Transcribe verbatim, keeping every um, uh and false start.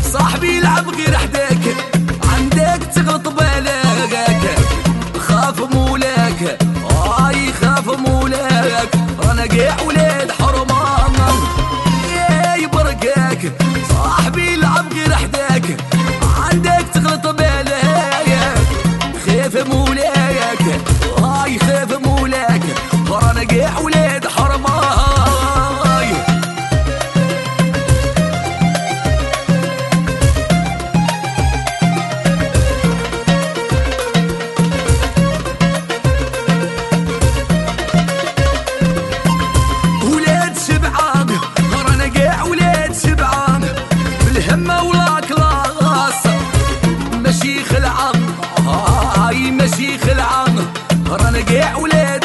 صاحبي يلعب غير حداك، عندك تغلط بالك، خاف مولاك اي خاف مولاك، رانا قاع ولاد حرمان يا برقاك. صاحبي يلعب غير حداك، عندك تغلط بالك، خاف مولاك اي خاف مولاك، رانا قاع ولاد حرمان. بالهمة ولا كلاس ماشي خلعان، هاي ماشي خلعان، رانا قاع ولاد